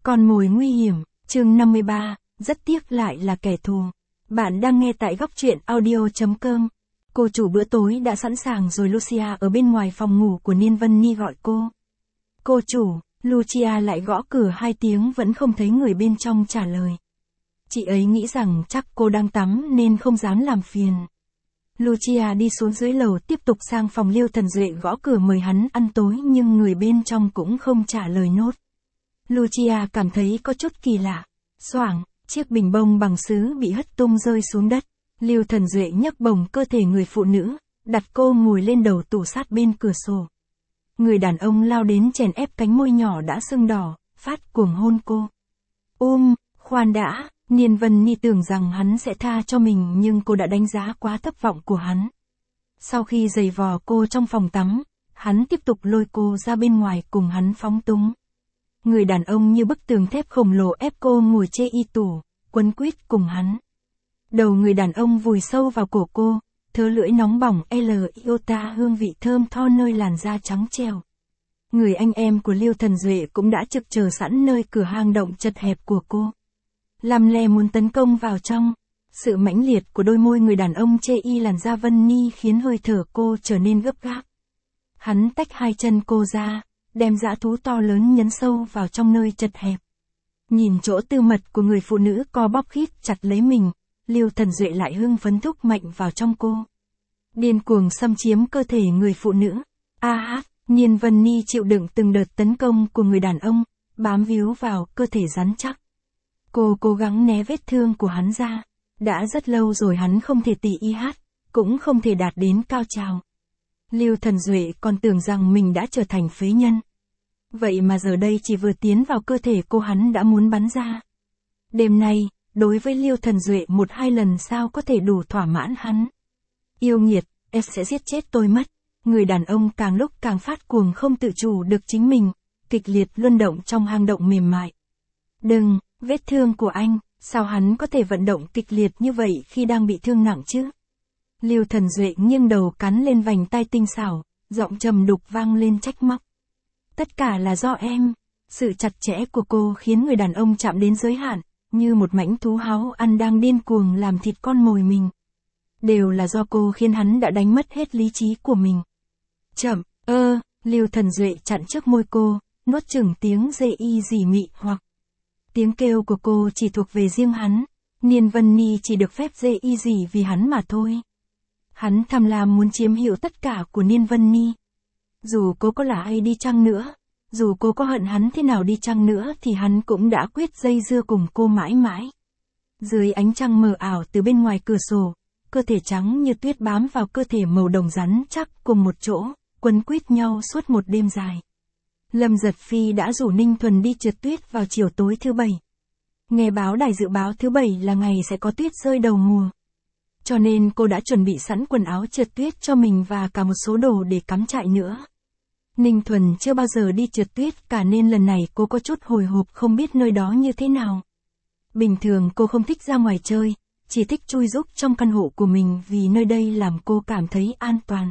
Con mồi nguy hiểm, chương 53, rất tiếc lại là kẻ thù. Bạn đang nghe tại góc truyện audio.com. Cô chủ bữa tối đã sẵn sàng rồi. Lucia ở bên ngoài phòng ngủ của Niên Vân Ni gọi cô. Cô chủ, Lucia lại gõ cửa 2 tiếng vẫn không thấy người bên trong trả lời. Chị ấy nghĩ rằng chắc cô đang tắm nên không dám làm phiền. Lucia đi xuống dưới lầu tiếp tục sang phòng Liêu Thần Duệ gõ cửa mời hắn ăn tối nhưng người bên trong cũng không trả lời nốt. Lucia cảm thấy có chút kỳ lạ. Xoảng, chiếc bình bông bằng sứ bị hất tung rơi xuống đất. Liêu Thần Duệ nhấc bổng cơ thể người phụ nữ, đặt cô ngồi lên đầu tủ sát bên cửa sổ. Người đàn ông lao đến chèn ép cánh môi nhỏ đã sưng đỏ, phát cuồng hôn cô. Khoan đã, Niên Vân Ni tưởng rằng hắn sẽ tha cho mình nhưng cô đã đánh giá quá thất vọng của hắn. Sau khi giày vò cô trong phòng tắm, hắn tiếp tục lôi cô ra bên ngoài cùng hắn phóng túng. Người đàn ông như bức tường thép khổng lồ ép cô ngồi chê y tủ, quấn quýt cùng hắn. Đầu người đàn ông vùi sâu vào cổ cô, thớ lưỡi nóng bỏng iota hương vị thơm tho nơi làn da trắng trẻo. Người anh em của Liêu Thần Duệ cũng đã trực chờ sẵn nơi cửa hang động chật hẹp của cô. Làm lè muốn tấn công vào trong. Sự mãnh liệt của đôi môi người đàn ông chê y làn da Vân Ni khiến hơi thở cô trở nên gấp gáp. Hắn tách 2 chân cô ra, đem dã thú to lớn nhấn sâu vào trong nơi chật hẹp. Nhìn chỗ tư mật của người phụ nữ co bóp khít chặt lấy mình, Liêu Thần Duệ lại hưng phấn thúc mạnh vào trong cô. Điên cuồng xâm chiếm cơ thể người phụ nữ. Niên Vân Ni chịu đựng từng đợt tấn công của người đàn ông, bám víu vào cơ thể rắn chắc. Cô cố gắng né vết thương của hắn ra. Đã rất lâu rồi hắn không thể tỉ y hát, cũng không thể đạt đến cao trào. Liêu Thần Duệ còn tưởng rằng mình đã trở thành phế nhân. Vậy mà giờ đây chỉ vừa tiến vào cơ thể cô hắn đã muốn bắn ra. Đêm nay, đối với Liêu Thần Duệ 1-2 lần sao có thể đủ thỏa mãn hắn. Yêu nghiệt, em sẽ giết chết tôi mất. Người đàn ông càng lúc càng phát cuồng không tự chủ được chính mình, kịch liệt luân động trong hang động mềm mại. Đừng, vết thương của anh, sao hắn có thể vận động kịch liệt như vậy khi đang bị thương nặng chứ? Liêu Thần Duệ nghiêng đầu cắn lên vành tai tinh xảo, giọng trầm đục vang lên trách móc. Tất cả là do em. Sự chặt chẽ của cô khiến người đàn ông chạm đến giới hạn, như một mãnh thú háo ăn đang điên cuồng làm thịt con mồi mình. Đều là do cô khiến hắn đã đánh mất hết lý trí của mình. Chậm, Liêu Thần Duệ chặn trước môi cô, nuốt chửng tiếng dê y dỉ mị hoặc. Tiếng kêu của cô chỉ thuộc về riêng hắn, Niên Vân Ni chỉ được phép dê y dỉ vì hắn mà thôi. Hắn tham lam muốn chiếm hữu tất cả của Niên Vân Ni. Dù cô có là ai đi chăng nữa, dù cô có hận hắn thế nào đi chăng nữa thì hắn cũng đã quyết dây dưa cùng cô mãi mãi. Dưới ánh trăng mờ ảo từ bên ngoài cửa sổ, cơ thể trắng như tuyết bám vào cơ thể màu đồng rắn chắc cùng một chỗ, quấn quýt nhau suốt một đêm dài. Lâm Giật Phi đã rủ Ninh Thuần đi trượt tuyết vào chiều tối thứ 7. Nghe báo đài dự báo thứ 7 là ngày sẽ có tuyết rơi đầu mùa. Cho nên cô đã chuẩn bị sẵn quần áo trượt tuyết cho mình và cả một số đồ để cắm trại nữa. Ninh Thuần chưa bao giờ đi trượt tuyết cả nên lần này cô có chút hồi hộp không biết nơi đó như thế nào. Bình thường cô không thích ra ngoài chơi, chỉ thích chui rúc trong căn hộ của mình vì nơi đây làm cô cảm thấy an toàn.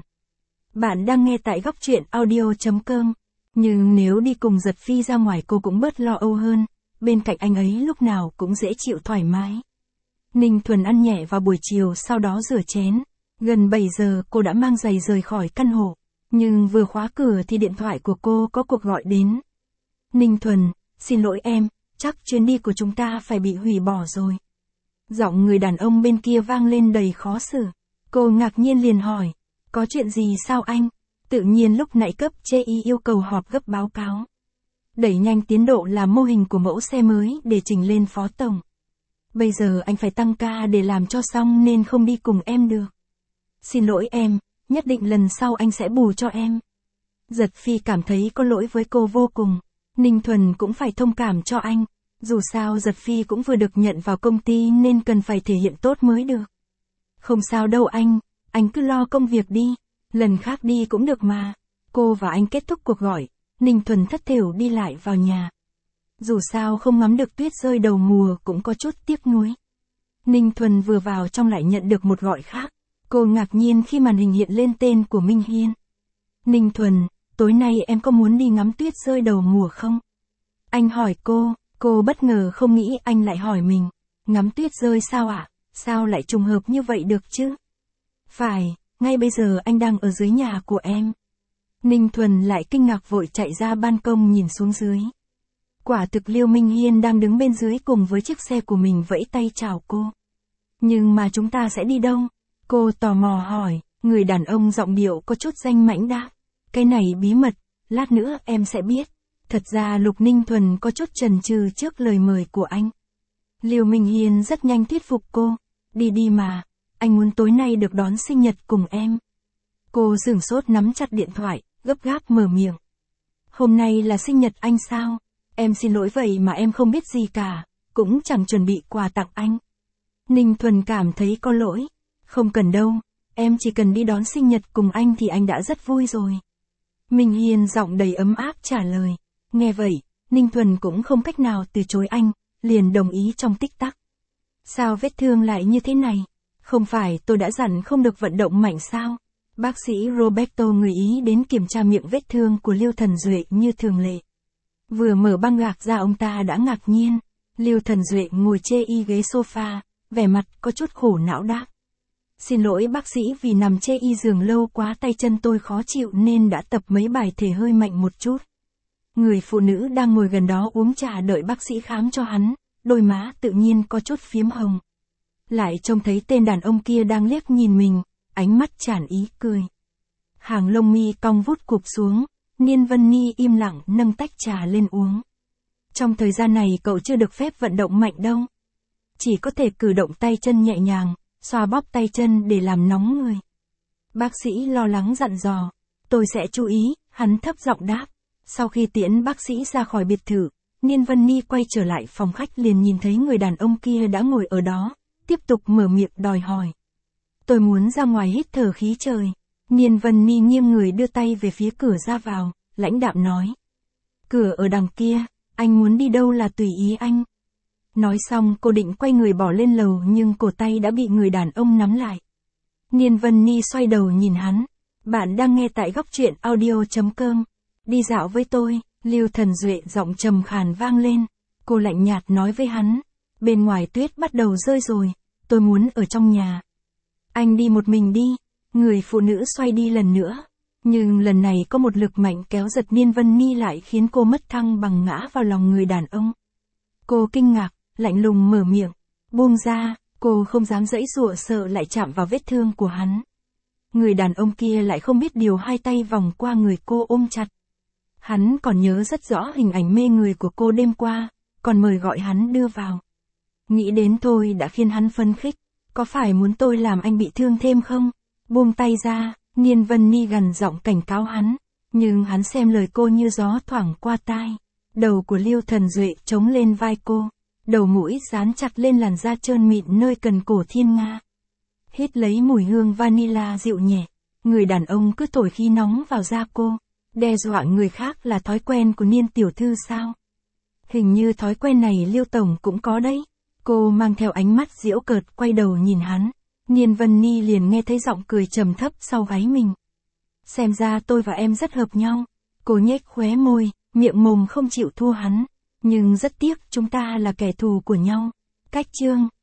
Bạn đang nghe tại góc truyện audio.com. Nhưng nếu đi cùng Giật Phi ra ngoài cô cũng bớt lo âu hơn, bên cạnh anh ấy lúc nào cũng dễ chịu thoải mái. Ninh Thuần ăn nhẹ vào buổi chiều sau đó rửa chén. Gần 7 giờ cô đã mang giày rời khỏi căn hộ. Nhưng vừa khóa cửa thì điện thoại của cô có cuộc gọi đến. Ninh Thuần, xin lỗi em, chắc chuyến đi của chúng ta phải bị hủy bỏ rồi. Giọng người đàn ông bên kia vang lên đầy khó xử. Cô ngạc nhiên liền hỏi, có chuyện gì sao anh? Tự nhiên lúc nãy cấp chê y yêu cầu họp gấp báo cáo. Đẩy nhanh tiến độ làm mô hình của mẫu xe mới để trình lên phó tổng. Bây giờ anh phải tăng ca để làm cho xong nên không đi cùng em được. Xin lỗi em, nhất định lần sau anh sẽ bù cho em. Giật Phi cảm thấy có lỗi với cô vô cùng. Ninh Thuần cũng phải thông cảm cho anh. Dù sao Giật Phi cũng vừa được nhận vào công ty nên cần phải thể hiện tốt mới được. Không sao đâu anh cứ lo công việc đi. Lần khác đi cũng được mà. Cô và anh kết thúc cuộc gọi, Ninh Thuần thất thểu đi lại vào nhà. Dù sao không ngắm được tuyết rơi đầu mùa cũng có chút tiếc nuối. Ninh Thuần vừa vào trong lại nhận được một gọi khác. Cô ngạc nhiên khi màn hình hiện lên tên của Minh Hiên. Ninh Thuần, tối nay em có muốn đi ngắm tuyết rơi đầu mùa không? Anh hỏi cô Cô bất ngờ không nghĩ anh lại hỏi mình, ngắm tuyết rơi sao ạ? Sao lại trùng hợp như vậy được chứ? Phải, ngay bây giờ anh đang ở dưới nhà của em. Ninh Thuần lại kinh ngạc vội chạy ra ban công nhìn xuống dưới. Quả thực Liêu Minh Hiên đang đứng bên dưới cùng với chiếc xe của mình vẫy tay chào cô. Nhưng mà chúng ta sẽ đi đâu? Cô tò mò hỏi, người đàn ông giọng điệu có chút danh mãnh đáp. Cái này bí mật, lát nữa em sẽ biết. Thật ra Lục Ninh Thuần có chút chần chừ trước lời mời của anh. Liêu Minh Hiên rất nhanh thuyết phục cô. Đi đi mà, anh muốn tối nay được đón sinh nhật cùng em. Cô sửng sốt nắm chặt điện thoại, gấp gáp mở miệng. Hôm nay là sinh nhật anh sao? Em xin lỗi vậy mà em không biết gì cả, cũng chẳng chuẩn bị quà tặng anh. Ninh Thuần cảm thấy có lỗi. Không cần đâu, em chỉ cần đi đón sinh nhật cùng anh thì anh đã rất vui rồi. Minh Hiên giọng đầy ấm áp trả lời. Nghe vậy, Ninh Thuần cũng không cách nào từ chối anh, liền đồng ý trong tích tắc. Sao vết thương lại như thế này? Không phải tôi đã dặn không được vận động mạnh sao? Bác sĩ Roberto người Ý đến kiểm tra miệng vết thương của Liêu Thần Duệ như thường lệ. Vừa mở băng gạc ra ông ta đã ngạc nhiên. Liêu Thần Duệ ngồi chê y ghế sofa, vẻ mặt có chút khổ não đáp. Xin lỗi bác sĩ vì nằm chê y giường lâu quá tay chân tôi khó chịu nên đã tập mấy bài thể hơi mạnh một chút. Người phụ nữ đang ngồi gần đó uống trà đợi bác sĩ khám cho hắn, đôi má tự nhiên có chút phiếm hồng. Lại trông thấy tên đàn ông kia đang liếc nhìn mình, ánh mắt tràn ý cười. Hàng lông mi cong vút cụp xuống, Niên Vân Ni im lặng nâng tách trà lên uống. Trong thời gian này cậu chưa được phép vận động mạnh đâu. Chỉ có thể cử động tay chân nhẹ nhàng, xoa bóp tay chân để làm nóng người. Bác sĩ lo lắng dặn dò. Tôi sẽ chú ý, hắn thấp giọng đáp. Sau khi tiễn bác sĩ ra khỏi biệt thự, Niên Vân Ni quay trở lại phòng khách liền nhìn thấy người đàn ông kia đã ngồi ở đó, tiếp tục mở miệng đòi hỏi. Tôi muốn ra ngoài hít thở khí trời. Niên Vân Ni nghiêng người đưa tay về phía cửa ra vào, lãnh đạm nói. Cửa ở đằng kia, anh muốn đi đâu là tùy ý anh. Nói xong cô định quay người bỏ lên lầu nhưng cổ tay đã bị người đàn ông nắm lại. Niên Vân Ni xoay đầu nhìn hắn. Bạn đang nghe tại góc truyện audio.com. Đi dạo với tôi, Liêu Thần Duệ giọng trầm khàn vang lên. Cô lạnh nhạt nói với hắn. Bên ngoài tuyết bắt đầu rơi rồi, tôi muốn ở trong nhà. Anh đi một mình đi. Người phụ nữ xoay đi lần nữa. Nhưng lần này có một lực mạnh kéo giật Niên Vân Ni lại khiến cô mất thăng bằng ngã vào lòng người đàn ông. Cô kinh ngạc, lạnh lùng mở miệng. Buông ra, cô không dám giãy giụa sợ lại chạm vào vết thương của hắn. Người đàn ông kia lại không biết điều hai tay vòng qua người cô ôm chặt. Hắn còn nhớ rất rõ hình ảnh mê người của cô đêm qua, còn mời gọi hắn đưa vào. Nghĩ đến thôi đã khiến hắn phấn khích. Có phải muốn tôi làm anh bị thương thêm không? Buông tay ra, Niên Vân Ni gằn giọng cảnh cáo hắn. Nhưng hắn xem lời cô như gió thoảng qua tai. Đầu của Liêu Thần Duệ chống lên vai cô. Đầu mũi dán chặt lên làn da trơn mịn nơi cần cổ thiên nga. Hít lấy mùi hương vanilla dịu nhẹ. Người đàn ông cứ thổi khí nóng vào da cô. Đe dọa người khác là thói quen của Niên tiểu thư sao? Hình như thói quen này Liêu tổng cũng có đấy. Cô mang theo ánh mắt giễu cợt quay đầu nhìn hắn. Niên Vân Ni liền nghe thấy giọng cười trầm thấp sau gáy mình. Xem ra tôi và em rất hợp nhau. Cô nhếch khóe môi, miệng mồm không chịu thua hắn. Nhưng rất tiếc chúng ta là kẻ thù của nhau. Cách chương